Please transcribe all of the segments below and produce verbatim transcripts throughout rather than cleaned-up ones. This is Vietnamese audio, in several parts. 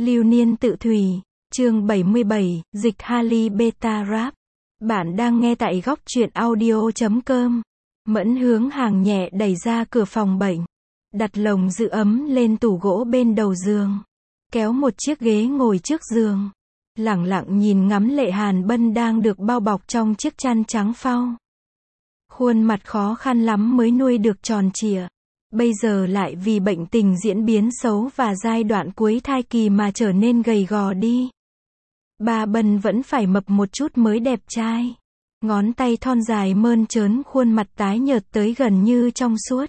Lưu niên tự thủy, chương bảy mươi bảy, dịch Harley Beta Rap. Bạn đang nghe tại góc truyện audio chấm com. Mẫn Hướng Hàng nhẹ đẩy ra cửa phòng bệnh, đặt lồng giữ ấm lên tủ gỗ bên đầu giường, kéo một chiếc ghế ngồi trước giường, lẳng lặng nhìn ngắm Lệ Hàn Bân đang được bao bọc trong chiếc chăn trắng phau. Khuôn mặt khó khăn lắm mới nuôi được tròn trịa, bây giờ lại vì bệnh tình diễn biến xấu và giai đoạn cuối thai kỳ mà trở nên gầy gò đi. Ba Bân vẫn phải mập một chút mới đẹp trai. Ngón tay thon dài mơn trớn khuôn mặt tái nhợt tới gần như trong suốt.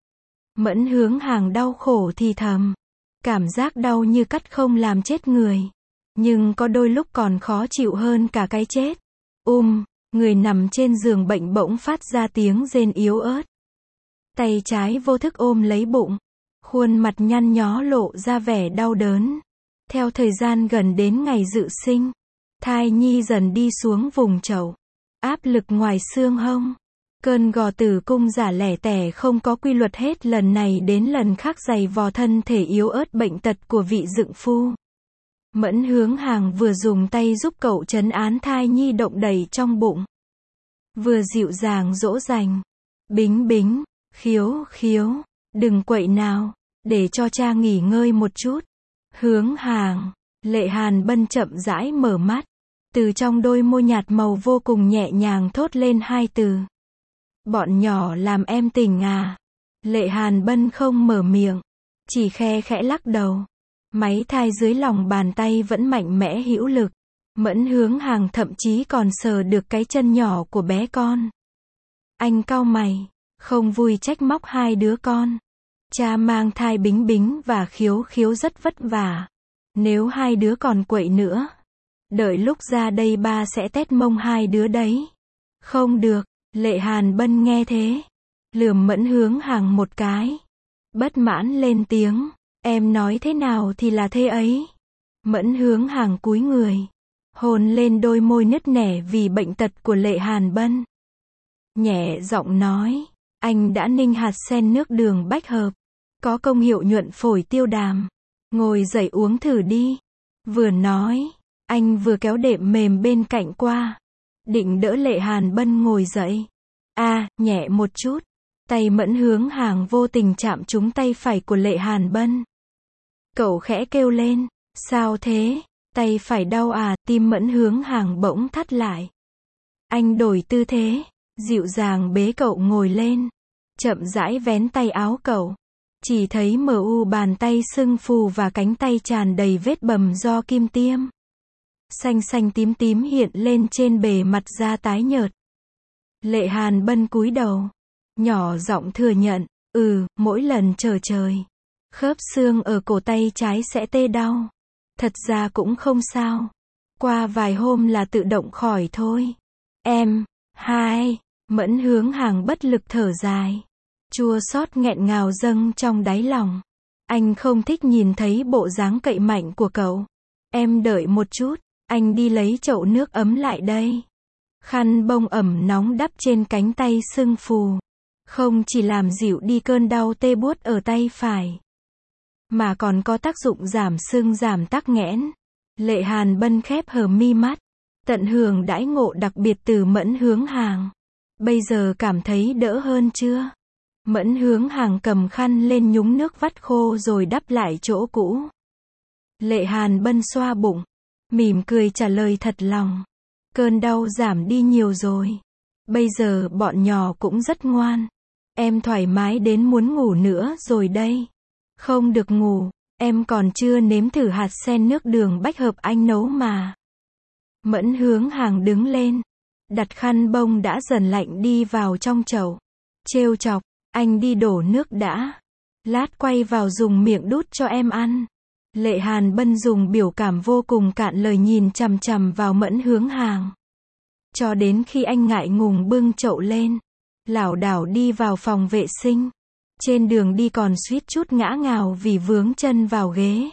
Mẫn Hướng Hàng đau khổ thì thầm. Cảm giác đau như cắt không làm chết người. Nhưng có đôi lúc còn khó chịu hơn cả cái chết. Um, người nằm trên giường bệnh bỗng phát ra tiếng rên yếu ớt. Tay trái vô thức ôm lấy bụng. Khuôn mặt nhăn nhó lộ ra vẻ đau đớn. Theo thời gian gần đến ngày dự sinh, thai nhi dần đi xuống vùng chậu. Áp lực ngoài xương hông. Cơn gò tử cung giả lẻ tẻ không có quy luật hết lần này đến lần khác giày vò thân thể yếu ớt bệnh tật của vị dựng phu. Mẫn Hướng Hàng vừa dùng tay giúp cậu trấn án thai nhi động đẩy trong bụng, vừa dịu dàng dỗ dành. Bính bính, khiếu khiếu, đừng quậy nào, để cho cha nghỉ ngơi một chút. Hướng Hàng, Lệ Hàn Bân chậm rãi mở mắt. Từ trong đôi môi nhạt màu vô cùng nhẹ nhàng thốt lên hai từ. Bọn nhỏ làm em tỉnh à? Lệ Hàn Bân không mở miệng, chỉ khe khẽ lắc đầu. Máy thai dưới lòng bàn tay vẫn mạnh mẽ hữu lực. Mẫn Hướng Hàng thậm chí còn sờ được cái chân nhỏ của bé con. Anh cau mày, không vui trách móc hai đứa con. Cha mang thai Bính Bính và Khiếu Khiếu rất vất vả. Nếu hai đứa còn quậy nữa, đợi lúc ra đây ba sẽ tét mông hai đứa đấy. Không được, Lệ Hàn Bân nghe thế, lườm Mẫn Hướng Hàng một cái. Bất mãn lên tiếng, em nói thế nào thì là thế ấy. Mẫn Hướng Hàng cúi người, hôn lên đôi môi nứt nẻ vì bệnh tật của Lệ Hàn Bân. Nhẹ giọng nói, anh đã ninh hạt sen nước đường bách hợp, có công hiệu nhuận phổi tiêu đàm. Ngồi dậy uống thử đi. Vừa nói, anh vừa kéo đệm mềm bên cạnh qua, định đỡ Lệ Hàn Bân ngồi dậy. A, à, nhẹ một chút. Tay Mẫn Hướng Hàng vô tình chạm trúng tay phải của Lệ Hàn Bân. Cậu khẽ kêu lên, sao thế? Tay phải đau à? Tim Mẫn Hướng Hàng bỗng thắt lại. Anh đổi tư thế, dịu dàng bế cậu ngồi lên, chậm rãi vén tay áo cậu. Chỉ thấy mờ u bàn tay sưng phù và cánh tay tràn đầy vết bầm do kim tiêm. Xanh xanh tím tím hiện lên trên bề mặt da tái nhợt. Lệ Hàn Bân cúi đầu, nhỏ giọng thừa nhận, ừ, mỗi lần trở trời, khớp xương ở cổ tay trái sẽ tê đau. Thật ra cũng không sao. Qua vài hôm là tự động khỏi thôi. Em, hai, Mẫn Hướng Hàng bất lực thở dài. Chua xót nghẹn ngào dâng trong đáy lòng. Anh không thích nhìn thấy bộ dáng cậy mạnh của cậu. Em đợi một chút, anh đi lấy chậu nước ấm lại đây. Khăn bông ẩm nóng đắp trên cánh tay sưng phù. Không chỉ làm dịu đi cơn đau tê buốt ở tay phải, mà còn có tác dụng giảm sưng giảm tắc nghẽn. Lệ Hàn Bân khép hờ mi mắt, tận hưởng đãi ngộ đặc biệt từ Mẫn Hướng Hàng. Bây giờ cảm thấy đỡ hơn chưa? Mẫn Hướng Hàng cầm khăn lên nhúng nước vắt khô rồi đắp lại chỗ cũ. Lệ Hàn Bân xoa bụng, mỉm cười trả lời thật lòng. Cơn đau giảm đi nhiều rồi. Bây giờ bọn nhỏ cũng rất ngoan. Em thoải mái đến muốn ngủ nữa rồi đây. Không được ngủ, em còn chưa nếm thử hạt sen nước đường bách hợp anh nấu mà. Mẫn Hướng Hàng đứng lên, đặt khăn bông đã dần lạnh đi vào trong chậu. Trêu chọc, anh đi đổ nước đã. Lát quay vào dùng miệng đút cho em ăn. Lệ Hàn Bân dùng biểu cảm vô cùng cạn lời nhìn chằm chằm vào Mẫn Hướng Hàng. Cho đến khi anh ngại ngùng bưng chậu lên, lảo đảo đi vào phòng vệ sinh. Trên đường đi còn suýt chút ngã ngào vì vướng chân vào ghế.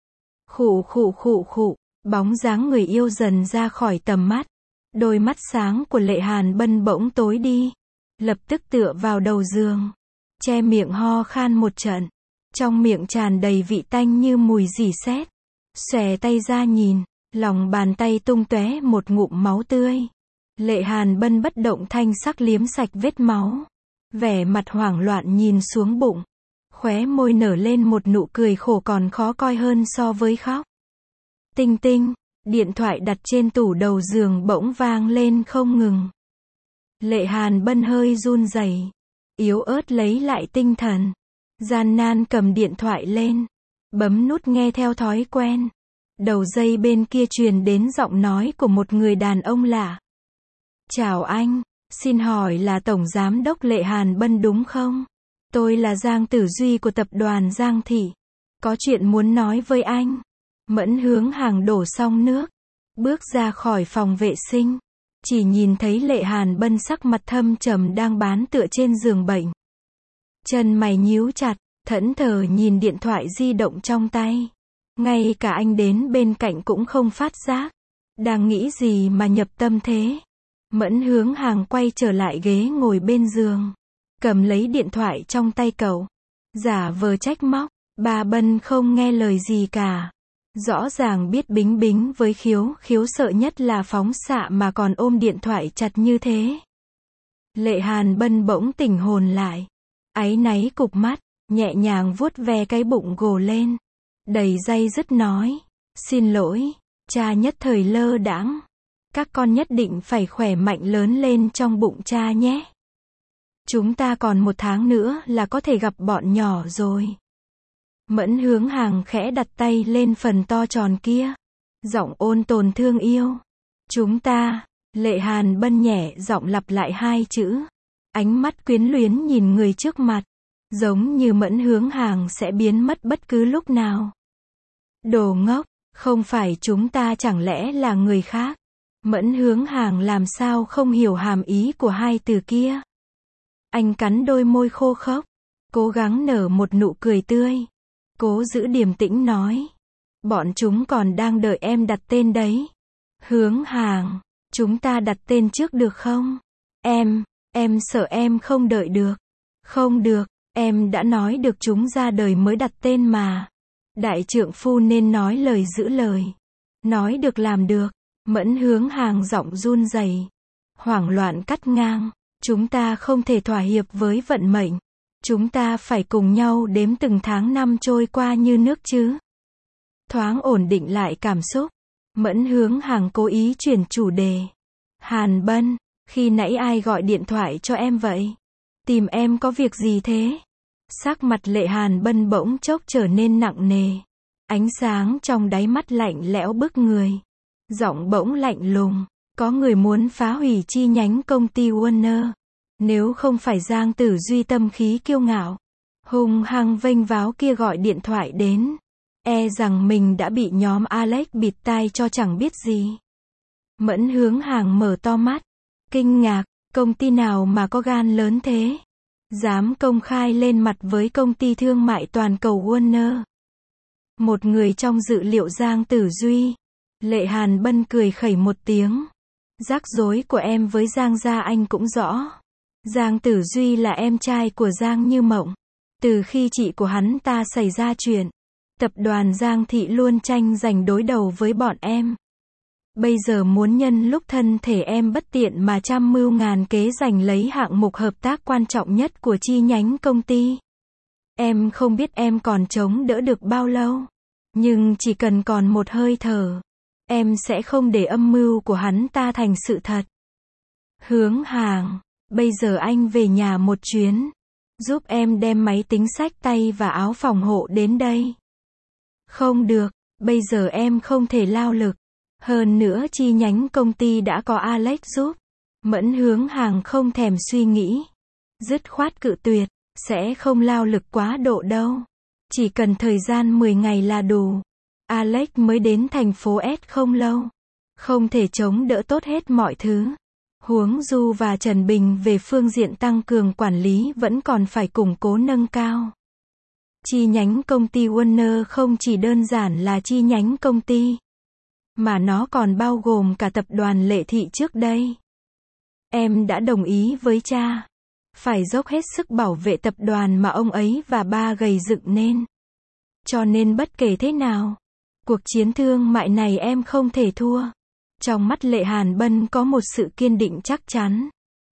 Khụ khụ khụ khụ, bóng dáng người yêu dần ra khỏi tầm mắt. Đôi mắt sáng của Lệ Hàn Bân bỗng tối đi. Lập tức tựa vào đầu giường, che miệng ho khan một trận. Trong miệng tràn đầy vị tanh như mùi rỉ sét. xòe tay ra nhìn, lòng bàn tay tung tóe một ngụm máu tươi. Lệ Hàn Bân bất động thanh sắc liếm sạch vết máu. Vẻ mặt hoảng loạn nhìn xuống bụng. Khóe môi nở lên một nụ cười khổ còn khó coi hơn so với khóc. Tinh tinh, điện thoại đặt trên tủ đầu giường bỗng vang lên không ngừng. Lệ Hàn Bân hơi run rẩy, yếu ớt lấy lại tinh thần. Gian nan cầm điện thoại lên, bấm nút nghe theo thói quen. Đầu dây bên kia truyền đến giọng nói của một người đàn ông lạ. Chào anh, xin hỏi là Tổng Giám đốc Lệ Hàn Bân đúng không? Tôi là Giang Tử Duy của tập đoàn Giang Thị. Có chuyện muốn nói với anh. Mẫn Hướng Hàng đổ xong nước, bước ra khỏi phòng vệ sinh. Chỉ nhìn thấy Lệ Hàn Bân sắc mặt thâm trầm đang bán tựa trên giường bệnh. Chân mày nhíu chặt, thẫn thờ nhìn điện thoại di động trong tay. Ngay cả anh đến bên cạnh cũng không phát giác. Đang nghĩ gì mà nhập tâm thế? Mẫn Hướng Hàng quay trở lại ghế ngồi bên giường. Cầm lấy điện thoại trong tay cậu. Giả vờ trách móc. Bà Bân không nghe lời gì cả. Rõ ràng biết bính bính với Khiếu, Khiếu sợ nhất là phóng xạ mà còn ôm điện thoại chặt như thế. Lệ Hàn Bân bỗng tỉnh hồn lại. Áy náy cụp mắt, nhẹ nhàng vuốt ve cái bụng gồ lên. Đầy day dứt nói. Xin lỗi, cha nhất thời lơ đãng. Các con nhất định phải khỏe mạnh lớn lên trong bụng cha nhé. Chúng ta còn một tháng nữa là có thể gặp bọn nhỏ rồi. Mẫn Hướng Hàng khẽ đặt tay lên phần to tròn kia. Giọng ôn tồn thương yêu. Chúng ta, Lệ Hàn Bân nhẹ giọng lặp lại hai chữ. Ánh mắt quyến luyến nhìn người trước mặt. Giống như Mẫn Hướng Hàng sẽ biến mất bất cứ lúc nào. Đồ ngốc, không phải chúng ta chẳng lẽ là người khác. Mẫn Hướng Hàng làm sao không hiểu hàm ý của hai từ kia. Anh cắn đôi môi khô khốc, cố gắng nở một nụ cười tươi. Cố giữ điềm tĩnh nói. Bọn chúng còn đang đợi em đặt tên đấy. Hướng Hàng, chúng ta đặt tên trước được không? Em, em sợ em không đợi được. Không được, em đã nói được chúng ra đời mới đặt tên mà. Đại trượng phu nên nói lời giữ lời. Nói được làm được. Mẫn Hướng Hàng giọng run rẩy, hoảng loạn cắt ngang. Chúng ta không thể thỏa hiệp với vận mệnh. Chúng ta phải cùng nhau đếm từng tháng năm trôi qua như nước chứ. Thoáng ổn định lại cảm xúc. Mẫn Hướng Hàng cố ý chuyển chủ đề. Hàn Bân, khi nãy ai gọi điện thoại cho em vậy? Tìm em có việc gì thế? Sắc mặt Lệ Hàn Bân bỗng chốc trở nên nặng nề. Ánh sáng trong đáy mắt lạnh lẽo bức người. Giọng bỗng lạnh lùng. Có người muốn phá hủy chi nhánh công ty Warner. Nếu không phải Giang Tử Duy tâm khí kiêu ngạo, hung hăng vênh váo kia gọi điện thoại đến, e rằng mình đã bị nhóm Alex bịt tai cho chẳng biết gì. Mẫn Hướng Hàng mở to mắt, kinh ngạc, công ty nào mà có gan lớn thế? Dám công khai lên mặt với công ty thương mại toàn cầu Warner. Một người trong dự liệu Giang Tử Duy. Lệ Hàn Bân cười khẩy một tiếng. Rắc rối của em với Giang gia anh cũng rõ. Giang Tử Duy là em trai của Giang Như Mộng. Từ khi chị của hắn ta xảy ra chuyện, tập đoàn Giang Thị luôn tranh giành đối đầu với bọn em. Bây giờ muốn nhân lúc thân thể em bất tiện mà trăm mưu ngàn kế giành lấy hạng mục hợp tác quan trọng nhất của chi nhánh công ty. Em không biết em còn chống đỡ được bao lâu. Nhưng chỉ cần còn một hơi thở, em sẽ không để âm mưu của hắn ta thành sự thật. Hướng Hàng, bây giờ anh về nhà một chuyến. Giúp em đem máy tính xách tay và áo phòng hộ đến đây. Không được, bây giờ em không thể lao lực. Hơn nữa chi nhánh công ty đã có Alex giúp. Mẫn Hướng Hàng không thèm suy nghĩ. Dứt khoát cự tuyệt, sẽ không lao lực quá độ đâu. Chỉ cần thời gian mười ngày là đủ. Alex mới đến thành phố S không lâu. Không thể chống đỡ tốt hết mọi thứ. Huống Du và Trần Bình về phương diện tăng cường quản lý vẫn còn phải củng cố nâng cao. Chi nhánh công ty Warner không chỉ đơn giản là chi nhánh công ty, mà nó còn bao gồm cả tập đoàn Lệ Thị trước đây. Em đã đồng ý với cha. Phải dốc hết sức bảo vệ tập đoàn mà ông ấy và ba gầy dựng nên. Cho nên bất kể thế nào, Cuộc chiến thương mại này em không thể thua. Trong mắt Lệ Hàn Bân có một sự kiên định chắc chắn.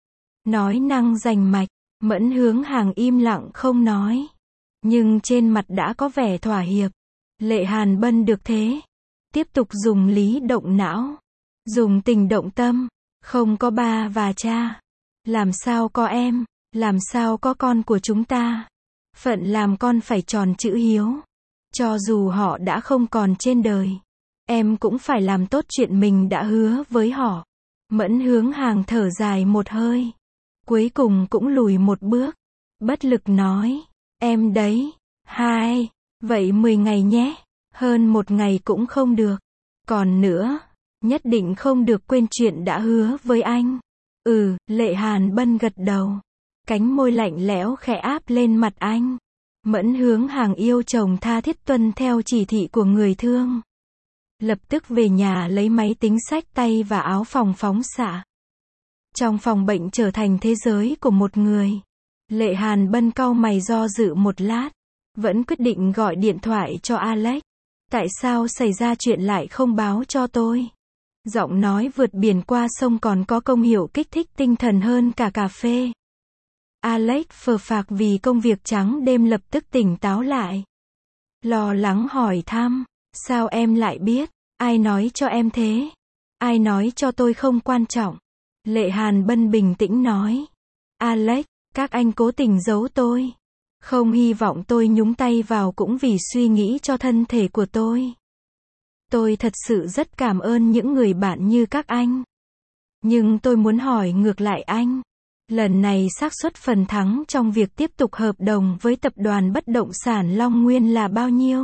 Nói năng rành mạch, Mẫn Hướng Hàng im lặng không nói. Nhưng trên mặt đã có vẻ thỏa hiệp. Lệ Hàn Bân được thế. Tiếp tục dùng lý động não. Dùng tình động tâm. Không có ba và cha. Làm sao có em, làm sao có con của chúng ta. Phận làm con phải tròn chữ hiếu. Cho dù họ đã không còn trên đời, em cũng phải làm tốt chuyện mình đã hứa với họ. Mẫn Hướng Hàng thở dài một hơi. Cuối cùng cũng lùi một bước. Bất lực nói. Em đấy. Hai. Vậy mười ngày nhé. Hơn một ngày cũng không được. Còn nữa. Nhất định không được quên chuyện đã hứa với anh. Ừ, Lệ Hàn Bân gật đầu. Cánh môi lạnh lẽo khẽ áp lên mặt anh. Mẫn Hướng Hàng yêu chồng tha thiết tuân theo chỉ thị của người thương. Lập tức về nhà lấy máy tính xách tay và áo phòng phóng xạ. Trong phòng bệnh trở thành thế giới của một người. Lệ Hàn Bân cau mày do dự một lát. Vẫn quyết định gọi điện thoại cho Alex. Tại sao xảy ra chuyện lại không báo cho tôi? Giọng nói vượt biển qua sông còn có công hiệu kích thích tinh thần hơn cả cà phê. Alex phờ phạc vì công việc trắng đêm lập tức tỉnh táo lại. Lo lắng hỏi thăm. Sao em lại biết? Ai nói cho em thế? Ai nói cho tôi không quan trọng? Lệ Hàn Bân bình tĩnh nói. Alex, các anh cố tình giấu tôi. Không hy vọng tôi nhúng tay vào cũng vì suy nghĩ cho thân thể của tôi. Tôi thật sự rất cảm ơn những người bạn như các anh. Nhưng tôi muốn hỏi ngược lại anh. Lần này xác suất phần thắng trong việc tiếp tục hợp đồng với tập đoàn bất động sản Long Nguyên là bao nhiêu?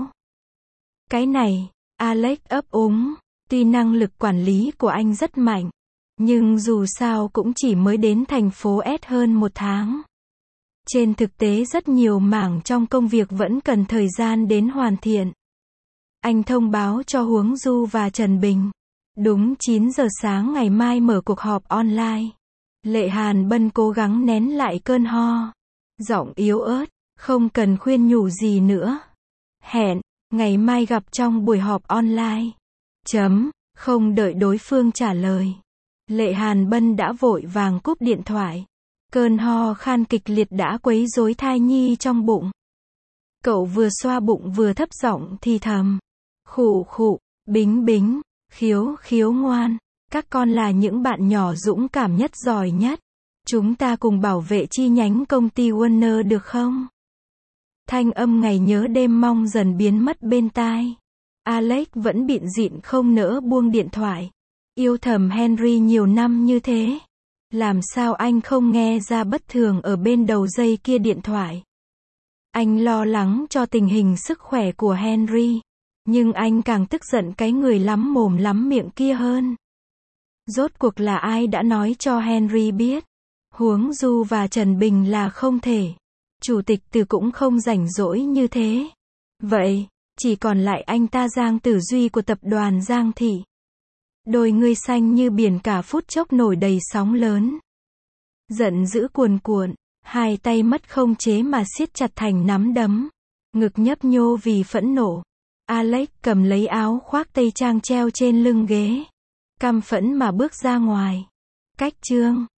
Cái này, Alex ấp úng. Tuy năng lực quản lý của anh rất mạnh. Nhưng dù sao cũng chỉ mới đến thành phố S hơn một tháng. Trên thực tế rất nhiều mảng trong công việc vẫn cần thời gian đến hoàn thiện. Anh thông báo cho Huống Du và Trần Bình. Đúng chín giờ sáng ngày mai mở cuộc họp online. Lệ Hàn Bân cố gắng nén lại cơn ho. Giọng yếu ớt, không cần khuyên nhủ gì nữa. Hẹn, ngày mai gặp trong buổi họp online. Chấm, không đợi đối phương trả lời. Lệ Hàn Bân đã vội vàng cúp điện thoại. Cơn ho khan kịch liệt đã quấy rối thai nhi trong bụng. Cậu vừa xoa bụng vừa thấp giọng thì thầm. Khụ khụ, Bính Bính, Khiếu Khiếu ngoan. Các con là những bạn nhỏ dũng cảm nhất giỏi nhất. Chúng ta cùng bảo vệ chi nhánh công ty Warner được không? Thanh âm ngày nhớ đêm mong dần biến mất bên tai. Alex vẫn bịn dịn không nỡ buông điện thoại. Yêu thầm Henry nhiều năm như thế. Làm sao anh không nghe ra bất thường ở bên đầu dây kia điện thoại? Anh lo lắng cho tình hình sức khỏe của Henry. Nhưng anh càng tức giận cái người lắm mồm lắm miệng kia hơn. Rốt cuộc là ai đã nói cho Henry biết? Huống Du và Trần Bình là không thể. Chủ tịch Từ cũng không rảnh rỗi như thế. Vậy, chỉ còn lại anh ta Giang Tử Duy của tập đoàn Giang Thị. Đôi ngươi xanh như biển cả phút chốc nổi đầy sóng lớn. Giận dữ cuồn cuộn, hai tay mất không chế mà siết chặt thành nắm đấm. Ngực nhấp nhô vì phẫn nộ. Alex cầm lấy áo khoác tây trang treo trên lưng ghế. Căm phẫn mà bước ra ngoài. Cách chương